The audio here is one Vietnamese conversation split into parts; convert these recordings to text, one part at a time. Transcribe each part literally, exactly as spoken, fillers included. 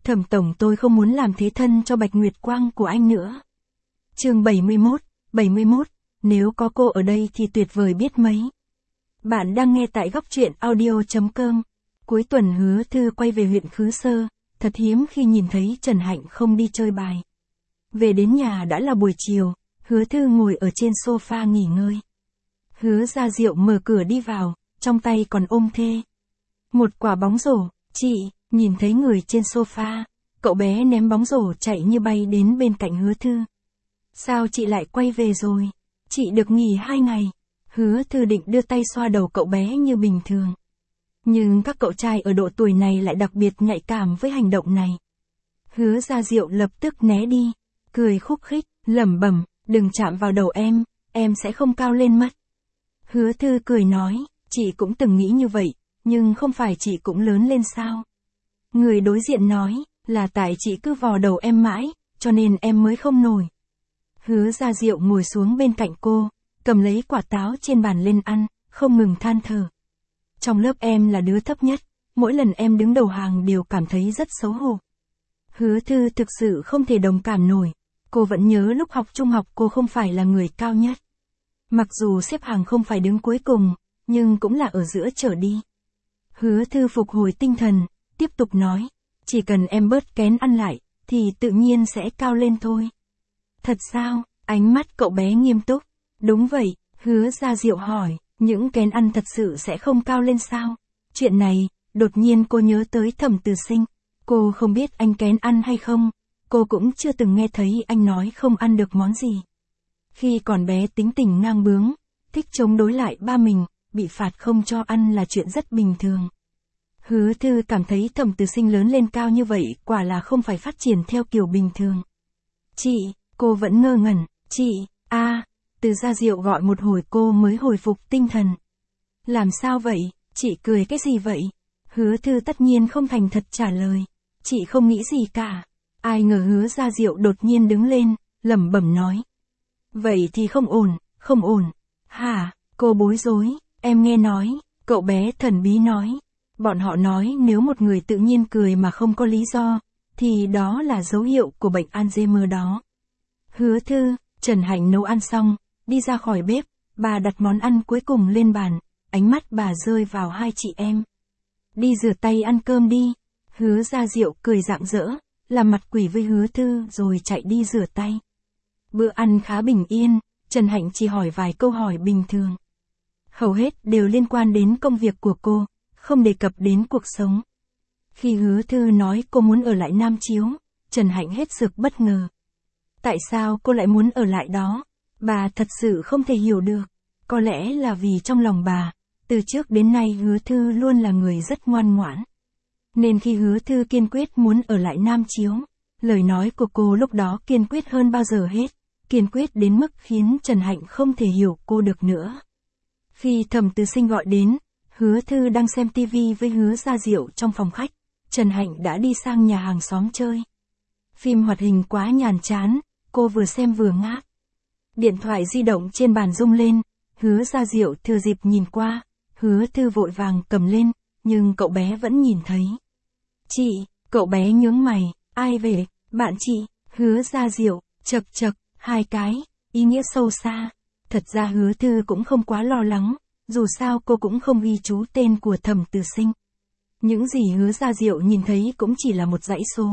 Thẩm tổng, tôi không muốn làm thế thân cho Bạch Nguyệt Quang của anh nữa. Chương bảy mươi mốt, bảy mươi mốt, nếu có cô ở đây thì tuyệt vời biết mấy. Bạn đang nghe tại góc truyện audio chấm com. Cuối tuần Hứa Thư quay về huyện Khứ Sơ, thật hiếm khi nhìn thấy Trần Hạnh không đi chơi bài. Về đến nhà đã là buổi chiều, Hứa Thư ngồi ở trên sofa nghỉ ngơi. Hứa Gia Diệu mở cửa đi vào, trong tay còn ôm thê một quả bóng rổ. Chị, nhìn thấy người trên sofa, cậu bé ném bóng rổ chạy như bay đến bên cạnh Hứa Thư. Sao chị lại quay về rồi? Chị được nghỉ hai ngày. Hứa Thư định đưa tay xoa đầu cậu bé như bình thường. Nhưng các cậu trai ở độ tuổi này lại đặc biệt nhạy cảm với hành động này. Hứa Gia Diệu lập tức né đi, cười khúc khích, lẩm bẩm, đừng chạm vào đầu em, em sẽ không cao lên mất. Hứa Thư cười nói, chị cũng từng nghĩ như vậy, nhưng không phải chị cũng lớn lên sao? Người đối diện nói, là tại chị cứ vò đầu em mãi, cho nên em mới không nổi. Hứa Gia Diệu ngồi xuống bên cạnh cô, cầm lấy quả táo trên bàn lên ăn, không ngừng than thở. Trong lớp em là đứa thấp nhất, mỗi lần em đứng đầu hàng đều cảm thấy rất xấu hổ. Hứa Thư thực sự không thể đồng cảm nổi, cô vẫn nhớ lúc học trung học cô không phải là người cao nhất. Mặc dù xếp hàng không phải đứng cuối cùng, nhưng cũng là ở giữa trở đi. Hứa Thư phục hồi tinh thần, tiếp tục nói, chỉ cần em bớt kén ăn lại, thì tự nhiên sẽ cao lên thôi. Thật sao? Ánh mắt cậu bé nghiêm túc. Đúng vậy, Hứa Gia Diệu hỏi, những kén ăn thật sự sẽ không cao lên sao? Chuyện này, đột nhiên cô nhớ tới Thẩm Từ Sinh. Cô không biết anh kén ăn hay không, cô cũng chưa từng nghe thấy anh nói không ăn được món gì. Khi còn bé tính tình ngang bướng, thích chống đối lại ba mình, bị phạt không cho ăn là chuyện rất bình thường. Hứa Thư cảm thấy Thẩm Từ Sinh lớn lên cao như vậy quả là không phải phát triển theo kiểu bình thường. Chị, cô vẫn ngơ ngẩn, chị, a à, Từ Gia Diệu gọi một hồi cô mới hồi phục tinh thần. Làm sao vậy, chị cười cái gì vậy? Hứa Thư tất nhiên không thành thật trả lời, chị không nghĩ gì cả. Ai ngờ Hứa Gia Diệu đột nhiên đứng lên, lẩm bẩm nói. Vậy thì không ổn, không ổn. Hả, cô bối rối, em nghe nói, cậu bé thần bí nói. Bọn họ nói nếu một người tự nhiên cười mà không có lý do, thì đó là dấu hiệu của bệnh Alzheimer đó. Hứa Thư, Trần Hạnh nấu ăn xong, đi ra khỏi bếp, bà đặt món ăn cuối cùng lên bàn, ánh mắt bà rơi vào hai chị em. Đi rửa tay ăn cơm đi. Hứa Gia Diệu cười rạng rỡ, làm mặt quỷ với Hứa Thư rồi chạy đi rửa tay. Bữa ăn khá bình yên, Trần Hạnh chỉ hỏi vài câu hỏi bình thường. Hầu hết đều liên quan đến công việc của cô, không đề cập đến cuộc sống. Khi Hứa Thư nói cô muốn ở lại Nam Chiếu, Trần Hạnh hết sức bất ngờ. Tại sao cô lại muốn ở lại đó? Bà thật sự không thể hiểu được. Có lẽ là vì trong lòng bà, từ trước đến nay Hứa Thư luôn là người rất ngoan ngoãn. Nên khi Hứa Thư kiên quyết muốn ở lại Nam Chiếu, lời nói của cô lúc đó kiên quyết hơn bao giờ hết, kiên quyết đến mức khiến Trần Hạnh không thể hiểu cô được nữa. Khi Thẩm Từ Sinh gọi đến, Hứa Thư đang xem tivi với Hứa Gia Diệu trong phòng khách, Trần Hạnh đã đi sang nhà hàng xóm chơi. Phim hoạt hình quá nhàm chán, cô vừa xem vừa ngáp. Điện thoại di động trên bàn rung lên, Hứa Gia Diệu thừa dịp nhìn qua, Hứa Thư vội vàng cầm lên, nhưng cậu bé vẫn nhìn thấy. Chị, cậu bé nhướng mày, ai về, bạn chị, Hứa Gia Diệu, chậc chậc, hai cái, ý nghĩa sâu xa. Thật ra Hứa Thư cũng không quá lo lắng, dù sao cô cũng không ghi chú tên của Thẩm Từ Sinh. Những gì Hứa Gia Diệu nhìn thấy cũng chỉ là một dãy số.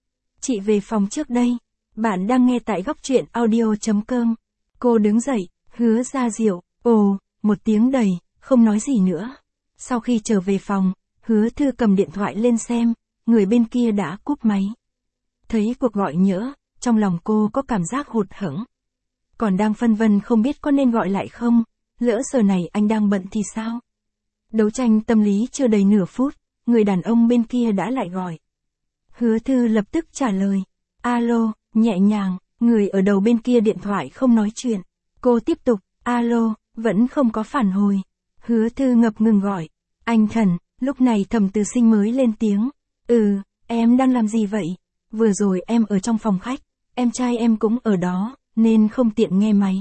Chị về phòng trước đây. Bạn đang nghe tại góc truyện audio chấm com. Cô đứng dậy, Hứa Gia Diệu, ồ, một tiếng đầy, không nói gì nữa. Sau khi trở về phòng, Hứa Thư cầm điện thoại lên xem, người bên kia đã cúp máy. Thấy cuộc gọi nhỡ, trong lòng cô có cảm giác hụt hẫng. Còn đang phân vân không biết có nên gọi lại không, lỡ giờ này anh đang bận thì sao? Đấu tranh tâm lý chưa đầy nửa phút, người đàn ông bên kia đã lại gọi. Hứa Thư lập tức trả lời, alo, nhẹ nhàng, người ở đầu bên kia điện thoại không nói chuyện. Cô tiếp tục, alo, vẫn không có phản hồi. Hứa Thư ngập ngừng gọi, anh Thần, lúc này Thẩm Từ Sinh mới lên tiếng. Ừ, em đang làm gì vậy? Vừa rồi em ở trong phòng khách, em trai em cũng ở đó, nên không tiện nghe máy.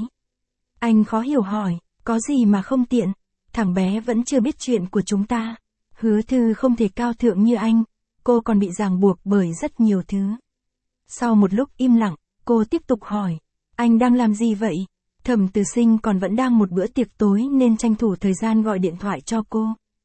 Anh khó hiểu hỏi, có gì mà không tiện? Thằng bé vẫn chưa biết chuyện của chúng ta. Hứa Thư không thể cao thượng như anh. cô còn bị ràng buộc bởi rất nhiều thứ. Sau một lúc im lặng, cô tiếp tục hỏi, anh đang làm gì vậy? Thẩm Từ Sinh còn vẫn đang một bữa tiệc tối nên tranh thủ thời gian gọi điện thoại cho cô.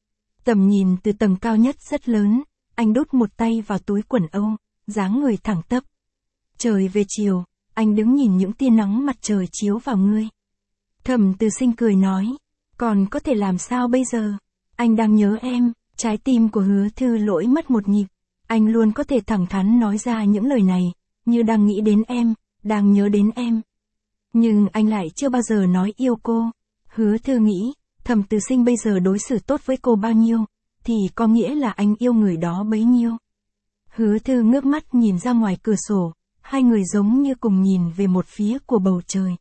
Tầm nhìn từ tầng cao nhất rất lớn, anh đút một tay vào túi quần âu, dáng người thẳng tắp. Trời về chiều, anh đứng nhìn những tia nắng mặt trời chiếu vào ngươi. Thẩm Từ Sinh cười nói, còn có thể làm sao bây giờ? Anh đang nhớ em. Trái tim của Hứa Thư lỗi mất một nhịp. Anh luôn có thể thẳng thắn nói ra những lời này, như đang nghĩ đến em, đang nhớ đến em. Nhưng anh lại chưa bao giờ nói yêu cô. Hứa Thư nghĩ, Thẩm Từ Sinh bây giờ đối xử tốt với cô bao nhiêu, thì có nghĩa là anh yêu người đó bấy nhiêu. Hứa Thư ngước mắt nhìn ra ngoài cửa sổ, hai người giống như cùng nhìn về một phía của bầu trời.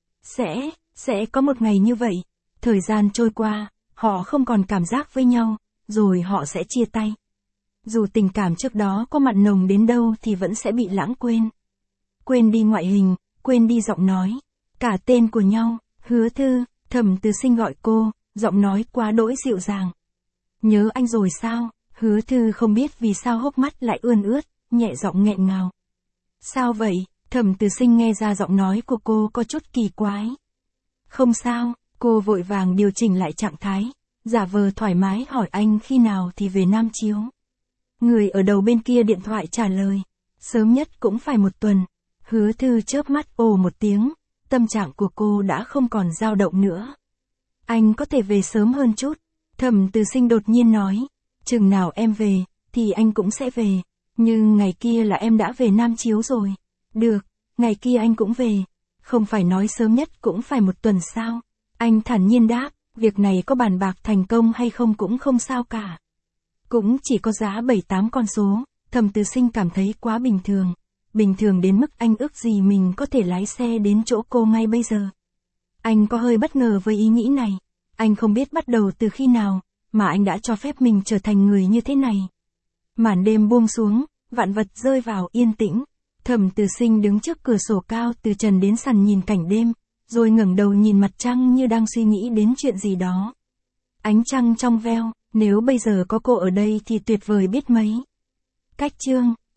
Sẽ, sẽ có một ngày như vậy. Thời gian trôi qua, họ không còn cảm giác với nhau, rồi họ sẽ chia tay. Dù tình cảm trước đó có mặn nồng đến đâu thì vẫn sẽ bị lãng quên. Quên đi ngoại hình, quên đi giọng nói, cả tên của nhau. Hứa Thư, Thẩm Từ Sinh gọi cô, giọng nói quá đỗi dịu dàng. Nhớ anh rồi sao? Hứa Thư không biết vì sao hốc mắt lại ươn ướt, nhẹ giọng nghẹn ngào. Sao vậy? Thẩm Từ Sinh nghe ra giọng nói của cô có chút kỳ quái. Không sao, cô vội vàng điều chỉnh lại trạng thái, giả vờ thoải mái hỏi anh khi nào thì về Nam Chiếu. Người ở đầu bên kia điện thoại trả lời, sớm nhất cũng phải một tuần. Hứa Thư chớp mắt ồ một tiếng, tâm trạng của cô đã không còn dao động nữa. Anh có thể về sớm hơn chút. Thẩm Từ Sinh đột nhiên nói, chừng nào em về, thì anh cũng sẽ về. Nhưng ngày kia là em đã về Nam Chiếu rồi. Được, ngày kia anh cũng về. Không phải nói sớm nhất cũng phải một tuần sao? Anh thản nhiên đáp, việc này có bàn bạc thành công hay không cũng không sao cả. Cũng chỉ có giá bảy tám con số, Thẩm Từ Sinh cảm thấy quá bình thường. Bình thường đến mức anh ước gì mình có thể lái xe đến chỗ cô ngay bây giờ. Anh có hơi bất ngờ với ý nghĩ này. Anh không biết bắt đầu từ khi nào, mà anh đã cho phép mình trở thành người như thế này. Màn đêm buông xuống, vạn vật rơi vào yên tĩnh. Thẩm Từ Sinh đứng trước cửa sổ cao từ trần đến sàn nhìn cảnh đêm, rồi ngẩng đầu nhìn mặt trăng như đang suy nghĩ đến chuyện gì đó. Ánh trăng trong veo, nếu bây giờ có cô ở đây thì tuyệt vời biết mấy. Cách chương